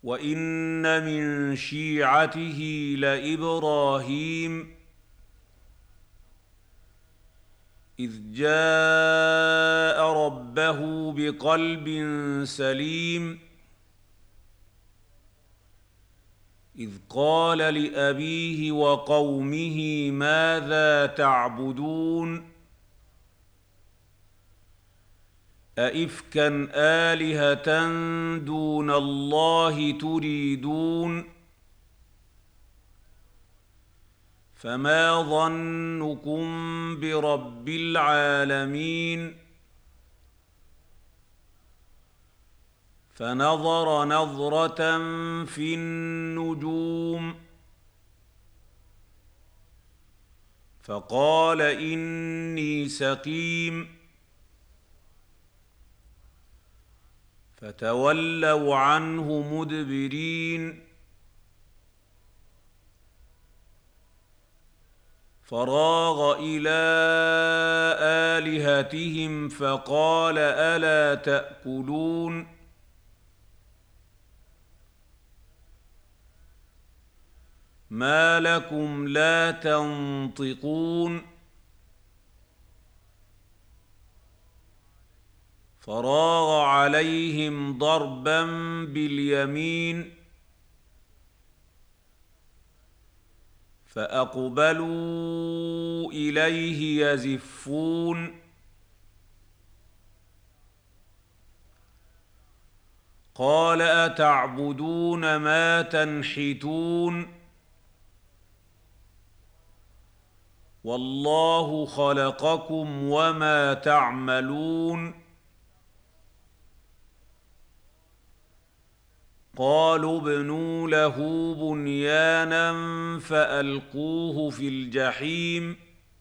وان من شيعته لابراهيم اذ جاء ربه بقلب سليم اذ قال لابيه وقومه ماذا تعبدون أئفكا آلهة دون الله تريدون فما ظنكم برب العالمين فنظر نظرة في النجوم فقال إني سقيم فتولوا عنه مدبرين فراغ إلى آلهتهم فقال ألا تأكلون ما لكم لا تنطقون فراغ عليهم ضربا باليمين فأقبلوا إليه يزفون قال أتعبدون ما تنحتون والله خلقكم وما تعملون قالوا ابنوا له بنيانا فألقوه في الجحيم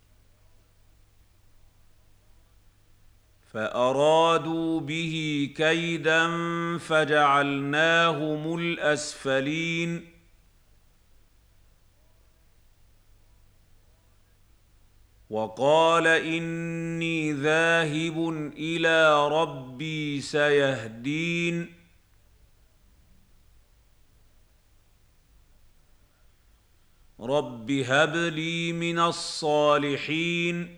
فأرادوا به كيدا فجعلناهم الأسفلين وقال إني ذاهب إلى ربي سيهدين رب هب لي من الصالحين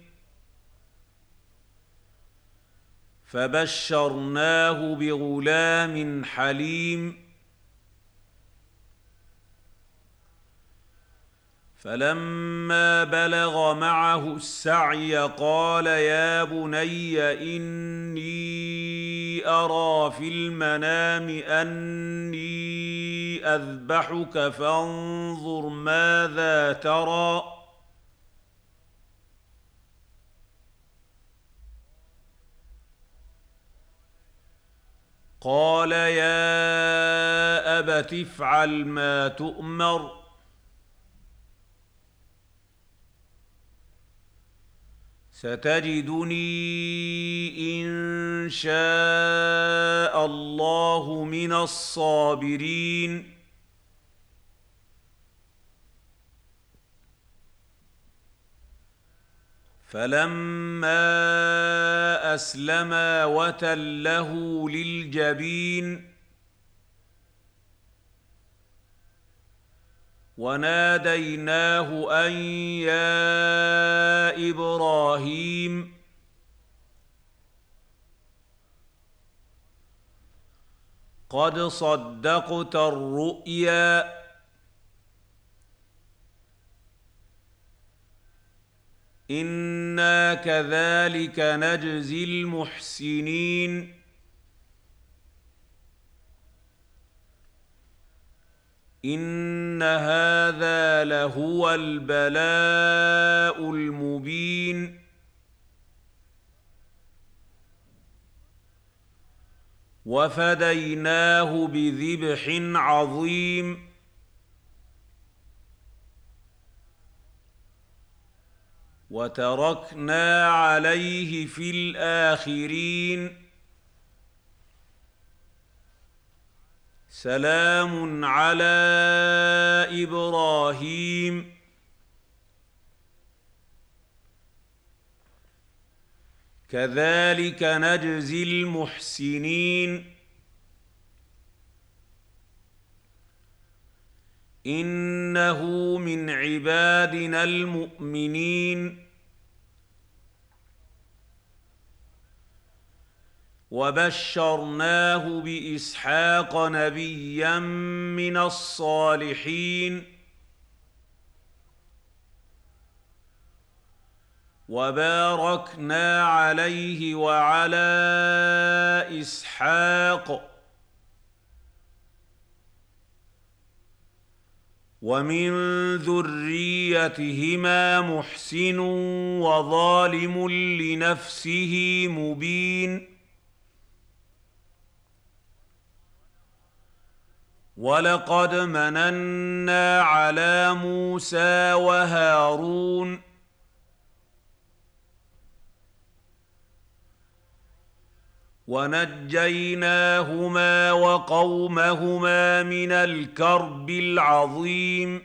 فبشرناه بغلام حليم فلما بلغ معه السعي قال يا بني إني أرى في المنام أني أذبحك فانظر ماذا ترى قال يا أبت افعل ما تؤمر ستجدني إن شاء الله من الصابرين فلما أسلما وتله للجبين وناديناه أن يا إبراهيم قد صدقت الرؤيا إنا كذلك نجزي المحسنين إن هذا لهو البلاء المبين وفديناه بذبح عظيم وتركنا عليه في الآخرين سلام على إبراهيم كذلك نجزي المحسنين إنه من عبادنا المؤمنين وبشرناه بإسحاق نبيا من الصالحين وباركنا عليه وعلى إسحاق ومن ذريتهما محسن وظالم لنفسه مبين ولقد مننا على موسى وهارون ونجيناهما وقومهما من الكرب العظيم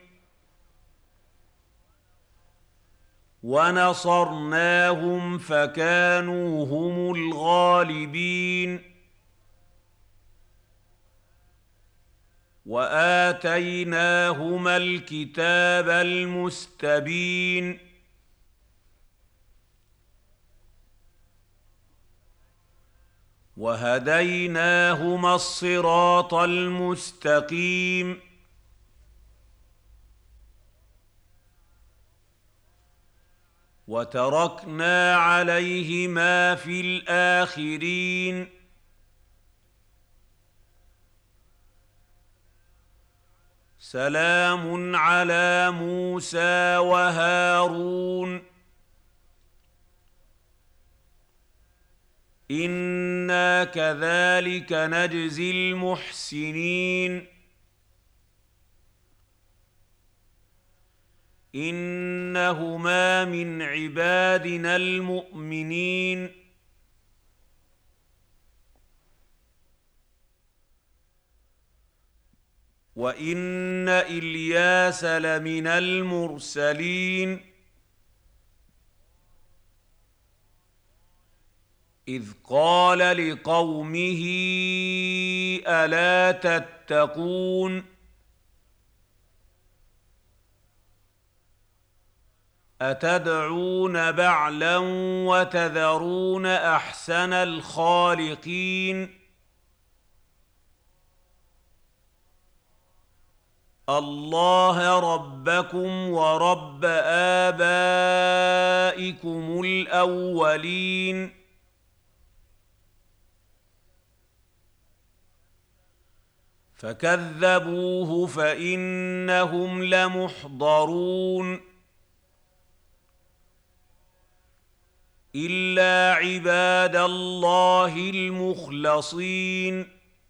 ونصرناهم فكانوا هم الغالبين وآتيناهما الكتاب المستبين وهديناهما الصراط المستقيم وتركنا عليهما في الآخرين سلام على موسى وهارون إنا كذلك نجزي المحسنين إنهما من عبادنا المؤمنين وإن إلياس لمن المرسلين إذ قال لقومه ألا تتقون أتدعون بعلا وتذرون أحسن الخالقين الله ربكم ورب آبائكم الأولين فكذبوه فإنهم لمحضرون إلا عباد الله المخلصين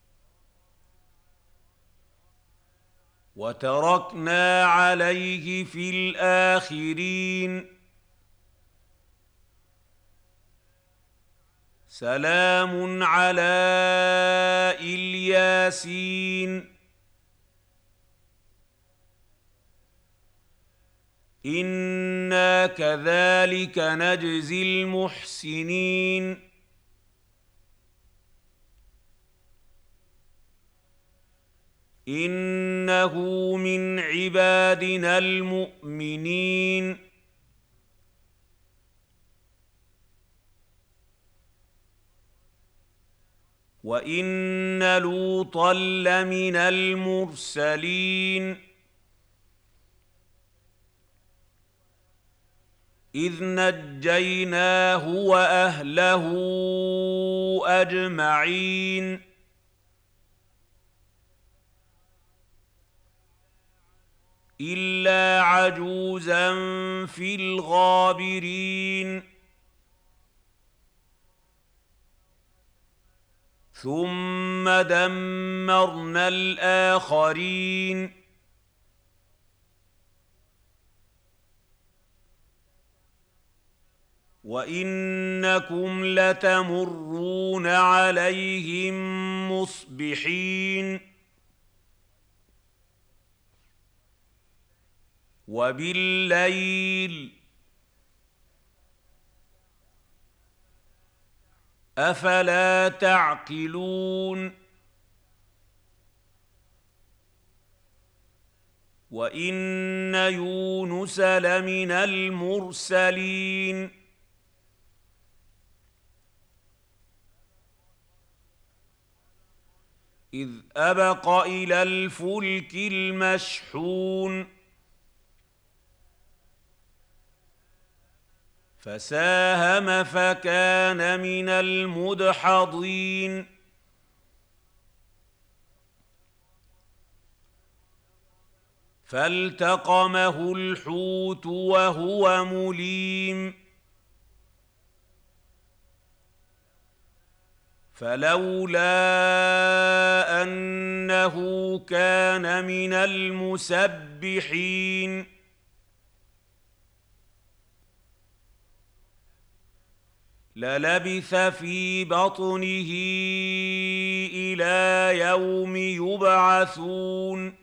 وتركنا عليه في الآخرين سلام على الياسين إنا كذلك نجزي المحسنين إنه من عبادنا المؤمنين وإن لوطا لمن المرسلين إذ نجيناه وأهله أجمعين إلا عجوزا في الغابرين ثم دمرنا الآخرين وإنكم لتمرون عليهم مصبحين وبالليل أفلا تعقلون وان يونس لمن المرسلين اذ ابق الى الفلك المشحون فساهم فكان من المدحضين فالتقمه الحوت وهو مليم فلولا انه كان من المسبحين للبث في بطنه الى يوم يبعثون